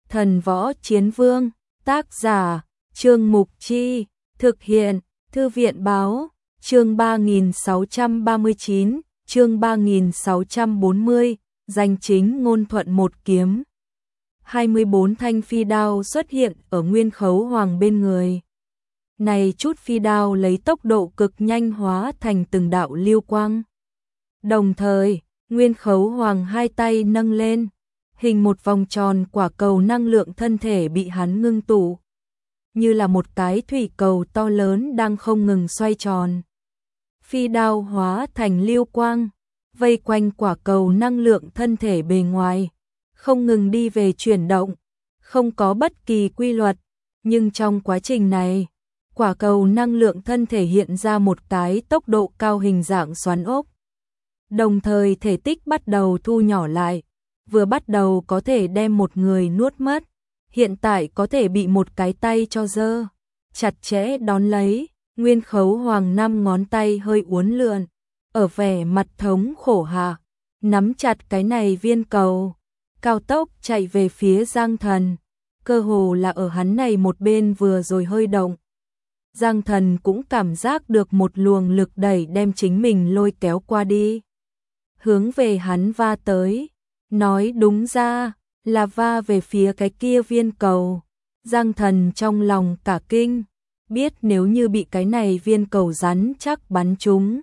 Thần Võ Chiến Vương, tác giả, Trương Mục Chi, thực hiện, Thư viện Báo, chương 3639, chương 3640, danh chính ngôn thuận một kiếm. 24 thanh phi đao xuất hiện ở Nguyên Khấu Hoàng bên người. Này chút phi đao lấy tốc độ cực nhanh hóa thành từng đạo lưu quang. Đồng thời, Nguyên Khấu Hoàng hai tay nâng lên, hình một vòng tròn quả cầu năng lượng thân thể bị hắn ngưng tụ, như là một cái thủy cầu to lớn đang không ngừng xoay tròn. Phi đao hóa thành lưu quang, vây quanh quả cầu năng lượng thân thể bề ngoài, không ngừng đi về chuyển động, không có bất kỳ quy luật, nhưng trong quá trình này, quả cầu năng lượng thân thể hiện ra một cái tốc độ cao hình dạng xoắn ốc. Đồng thời thể tích bắt đầu thu nhỏ lại, vừa bắt đầu có thể đem một người nuốt mất, hiện tại có thể bị một cái tay cho giơ chặt chẽ đón lấy. Nguyên Khấu Hoàng 5 ngón tay hơi uốn lượn, ở vẻ mặt thống khổ hạ, nắm chặt cái này viên cầu, cao tốc chạy về phía Giang Thần, cơ hồ là ở hắn này một bên vừa rồi hơi động. Giang Thần cũng cảm giác được một luồng lực đẩy đem chính mình lôi kéo qua đi, hướng về hắn va tới, nói đúng ra là va về phía cái kia viên cầu. Giang Thần trong lòng cả kinh, biết nếu như bị cái này viên cầu rắn chắc bắn trúng,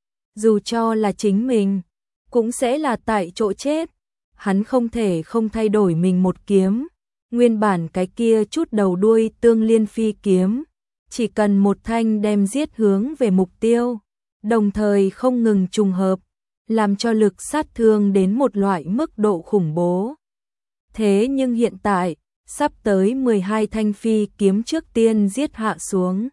dù cho là chính mình, cũng sẽ là tại chỗ chết. Hắn không thể không thay đổi mình một kiếm, nguyên bản cái kia chút đầu đuôi tương liên phi kiếm, chỉ cần một thanh đem giết hướng về mục tiêu, đồng thời không ngừng trùng hợp, làm cho lực sát thương đến một loại mức độ khủng bố. Thế nhưng hiện tại, sắp tới 12 thanh phi kiếm trước tiên giết hạ xuống,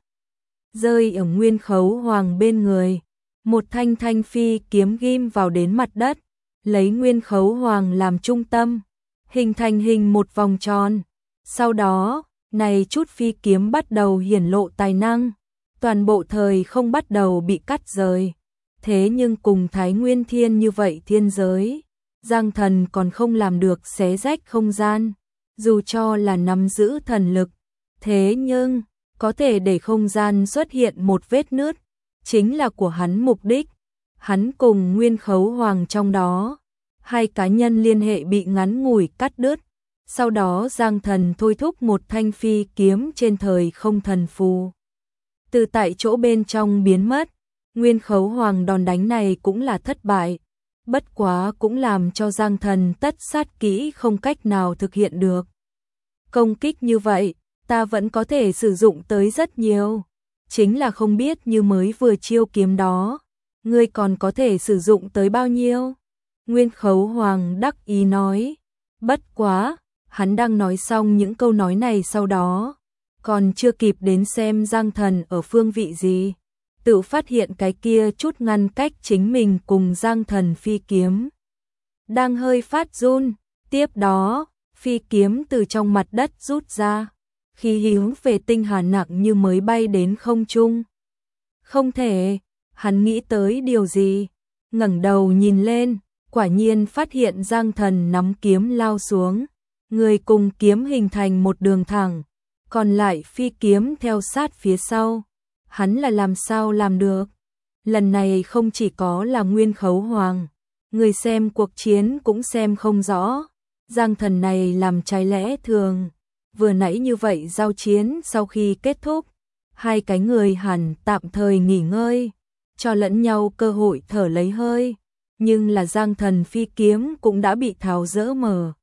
rơi ở Nguyên Khấu Hoàng bên người, một thanh thanh phi kiếm ghim vào đến mặt đất, lấy Nguyên Khấu Hoàng làm trung tâm, hình thành hình một vòng tròn. Sau đó, này chút phi kiếm bắt đầu hiển lộ tài năng, toàn bộ thời không bắt đầu bị cắt rời. Thế nhưng cùng Thái Nguyên Thiên như vậy thiên giới, Giang Thần còn không làm được xé rách không gian, dù cho là nắm giữ thần lực, thế nhưng có thể để không gian xuất hiện một vết nứt, chính là của hắn mục đích. Hắn cùng Nguyên Khấu Hoàng trong đó, hai cá nhân liên hệ bị ngắn ngủi cắt đứt. Sau đó Giang Thần thôi thúc một thanh phi kiếm trên thời không thần phù, từ tại chỗ bên trong biến mất. Nguyên Khấu Hoàng đòn đánh này cũng là thất bại, bất quá cũng làm cho Giang Thần tất sát kỹ không cách nào thực hiện được. Công kích như vậy, ta vẫn có thể sử dụng tới rất nhiều, chính là không biết như mới vừa chiêu kiếm đó, ngươi còn có thể sử dụng tới bao nhiêu? Nguyên Khấu Hoàng đắc ý nói. Bất quá, hắn đang nói xong những câu nói này sau đó, còn chưa kịp đến xem Giang Thần ở phương vị gì, tự phát hiện cái kia chút ngăn cách chính mình cùng Giang Thần phi kiếm đang hơi phát run. Tiếp đó, phi kiếm từ trong mặt đất rút ra, khi hướng về tinh hà nặng như mới bay đến không trung. Không thể, hắn nghĩ tới điều gì, ngẩng đầu nhìn lên, quả nhiên phát hiện Giang Thần nắm kiếm lao xuống, người cùng kiếm hình thành một đường thẳng, còn lại phi kiếm theo sát phía sau. Hắn là làm sao làm được? Lần này không chỉ có là Nguyên Khấu Hoàng, người xem cuộc chiến cũng xem không rõ. Giang Thần này làm trái lẽ thường, vừa nãy như vậy giao chiến sau khi kết thúc, hai cái người hẳn tạm thời nghỉ ngơi, cho lẫn nhau cơ hội thở lấy hơi, nhưng là Giang Thần phi kiếm cũng đã bị tháo dỡ mở.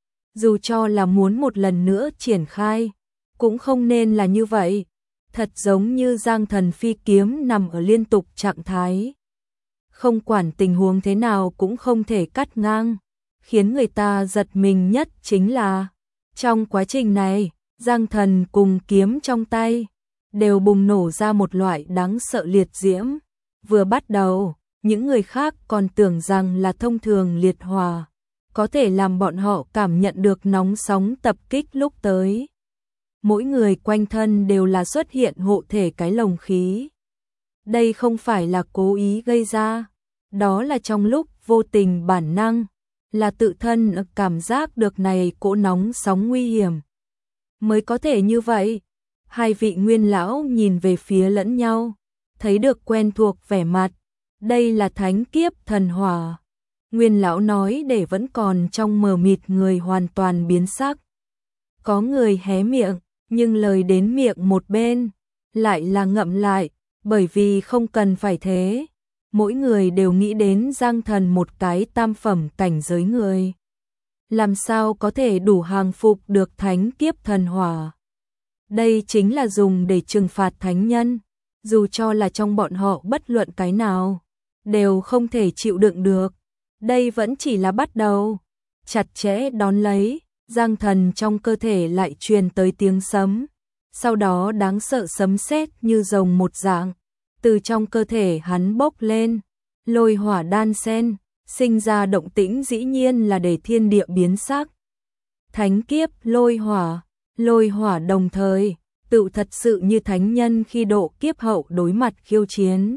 Dù cho là muốn một lần nữa triển khai, cũng không nên là như vậy, thật giống như Giang Thần phi kiếm nằm ở liên tục trạng thái, không quản tình huống thế nào cũng không thể cắt ngang. Khiến người ta giật mình nhất chính là, trong quá trình này, Giang Thần cùng kiếm trong tay đều bùng nổ ra một loại đáng sợ liệt diễm. Vừa bắt đầu, những người khác còn tưởng rằng là thông thường liệt hỏa, có thể làm bọn họ cảm nhận được nóng sóng tập kích lúc tới. Mỗi người quanh thân đều là xuất hiện hộ thể cái lồng khí. Đây không phải là cố ý gây ra, đó là trong lúc vô tình bản năng, là tự thân cảm giác được này cỗ nóng sóng nguy hiểm. Mới có thể như vậy. Hai vị nguyên lão nhìn về phía lẫn nhau, thấy được quen thuộc vẻ mặt. Đây là thánh kiếp thần hỏa. Nguyên lão nói để vẫn còn trong mờ mịt người hoàn toàn biến sắc. Có người hé miệng, nhưng lời đến miệng một bên, lại là ngậm lại, bởi vì không cần phải thế. Mỗi người đều nghĩ đến Giang Thần một cái tam phẩm cảnh giới người. Làm sao có thể đủ hàng phục được thánh kiếp thần hỏa. Đây chính là dùng để trừng phạt thánh nhân, dù cho là trong bọn họ bất luận cái nào, đều không thể chịu đựng được. Đây vẫn chỉ là bắt đầu. Chặt chẽ đón lấy, Giang Thần trong cơ thể lại truyền tới tiếng sấm. Sau đó đáng sợ sấm sét như rồng một dạng, từ trong cơ thể hắn bốc lên, lôi hỏa đan xen, sinh ra động tĩnh dĩ nhiên là để thiên địa biến sắc. Thánh kiếp lôi hỏa đồng thời, tự thật sự như thánh nhân khi độ kiếp hậu đối mặt khiêu chiến.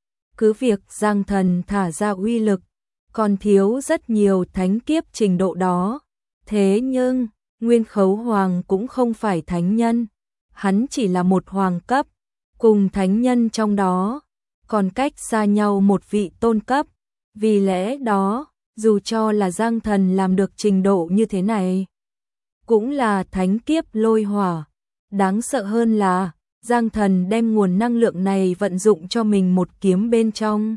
Cứ việc Giang Thần thả ra uy lực, còn thiếu rất nhiều thánh kiếp trình độ đó. Thế nhưng, Nguyên Khấu Hoàng cũng không phải thánh nhân, hắn chỉ là một hoàng cấp, cùng thánh nhân trong đó, còn cách xa nhau một vị tôn cấp. Vì lẽ đó, dù cho là Giang Thần làm được trình độ như thế này, cũng là thánh kiếp lôi hỏa. Đáng sợ hơn là, Giang Thần đem nguồn năng lượng này vận dụng cho mình một kiếm bên trong.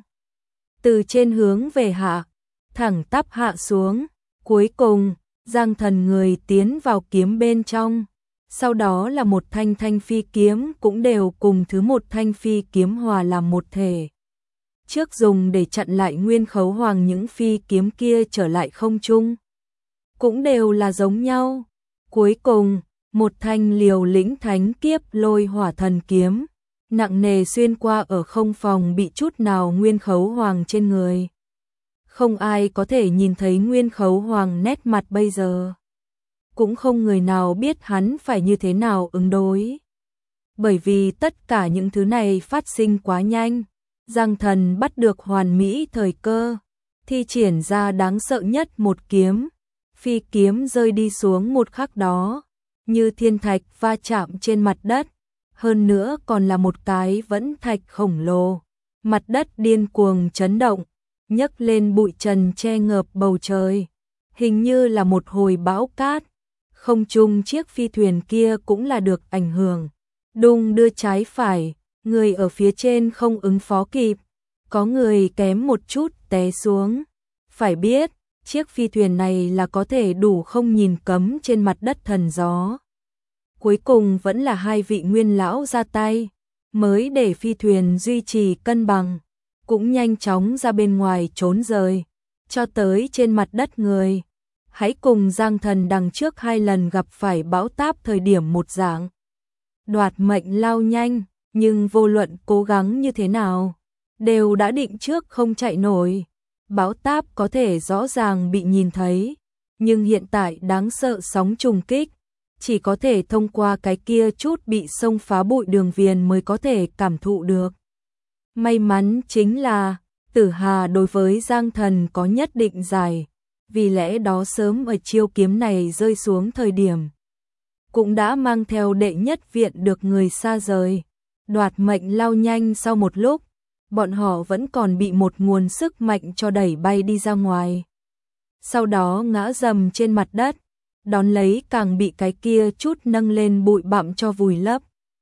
Từ trên hướng về hạ, thẳng tắp hạ xuống, cuối cùng, Giang Thần người tiến vào kiếm bên trong. Sau đó là một thanh phi kiếm cũng đều cùng thứ một thanh phi kiếm hòa làm một thể. Trước dùng để chặn lại Nguyên Khấu Hoàng những phi kiếm kia trở lại không trung, cũng đều là giống nhau. Cuối cùng, một thanh liều lĩnh thánh kiếp lôi hỏa thần kiếm, nặng nề xuyên qua ở không phòng bị chút nào Nguyên Khấu Hoàng trên người. Không ai có thể nhìn thấy Nguyên Khấu Hoàng nét mặt bây giờ. Cũng không người nào biết hắn phải như thế nào ứng đối. Bởi vì tất cả những thứ này phát sinh quá nhanh. Giang Thần bắt được hoàn mỹ thời cơ, thi triển ra đáng sợ nhất một kiếm. Phi kiếm rơi đi xuống một khắc đó, như thiên thạch va chạm trên mặt đất. Hơn nữa còn là một cái vẫn thạch khổng lồ. Mặt đất điên cuồng chấn động, nhấc lên bụi trần che ngợp bầu trời. Hình như là một hồi bão cát. Không trung chiếc phi thuyền kia cũng là được ảnh hưởng. Đung đưa trái phải, người ở phía trên không ứng phó kịp. Có người kém một chút té xuống. Phải biết, chiếc phi thuyền này là có thể đủ không nhìn cấm trên mặt đất thần gió. Cuối cùng vẫn là hai vị nguyên lão ra tay, mới để phi thuyền duy trì cân bằng. Cũng nhanh chóng ra bên ngoài trốn rời, cho tới trên mặt đất người. Hãy cùng Giang Thần đằng trước hai lần gặp phải bão táp thời điểm một dạng. Đoạt mệnh lao nhanh, nhưng vô luận cố gắng như thế nào, đều đã định trước không chạy nổi. Bão táp có thể rõ ràng bị nhìn thấy, nhưng hiện tại đáng sợ sóng trùng kích, chỉ có thể thông qua cái kia chút bị xông phá bụi đường viền mới có thể cảm thụ được. May mắn chính là, Tử Hà đối với Giang Thần có nhất định giải, vì lẽ đó sớm ở chiêu kiếm này rơi xuống thời điểm, cũng đã mang theo đệ nhất viện được người xa rời. Đoạt mệnh lao nhanh sau một lúc, bọn họ vẫn còn bị một nguồn sức mạnh cho đẩy bay đi ra ngoài. Sau đó ngã rầm trên mặt đất, đón lấy càng bị cái kia chút nâng lên bụi bặm cho vùi lấp.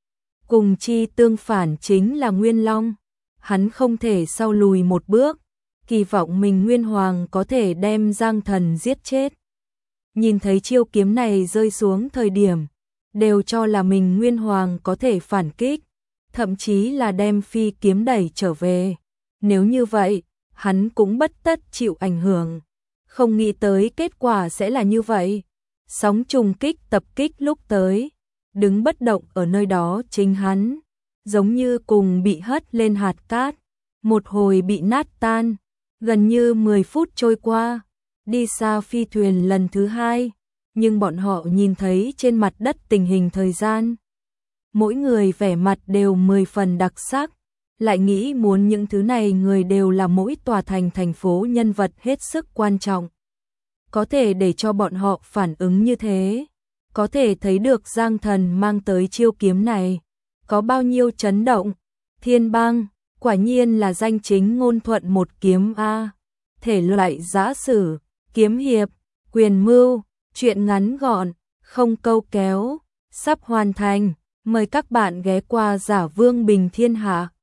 Cùng chi tương phản chính là Nguyên Long, hắn không thể sau lùi một bước, kỳ vọng mình Nguyên Hoàng có thể đem Giang Thần giết chết. Nhìn thấy chiêu kiếm này rơi xuống thời điểm, đều cho là mình Nguyên Hoàng có thể phản kích, thậm chí là đem phi kiếm đẩy trở về. Nếu như vậy, hắn cũng bất tất chịu ảnh hưởng. Không nghĩ tới kết quả sẽ là như vậy. Sóng trùng kích tập kích lúc tới, đứng bất động ở nơi đó chính hắn, giống như cùng bị hất lên hạt cát, một hồi bị nát tan. Gần như 10 phút trôi qua, đi xa phi thuyền lần thứ hai, nhưng bọn họ nhìn thấy trên mặt đất tình hình thời gian. Mỗi người vẻ mặt đều 10 phần đặc sắc, lại nghĩ muốn những thứ này người đều là mỗi tòa thành phố nhân vật hết sức quan trọng. có thể để cho bọn họ phản ứng như thế. Có thể thấy được Giang Thần mang tới chiêu kiếm này có bao nhiêu chấn động. Thiên bang, quả nhiên là danh chính ngôn thuận một kiếm a. Thể loại giã sử, kiếm hiệp, quyền mưu, truyện ngắn gọn, không câu kéo, sắp hoàn thành. Mời các bạn ghé qua Giả Vương Bình Thiên Hạ.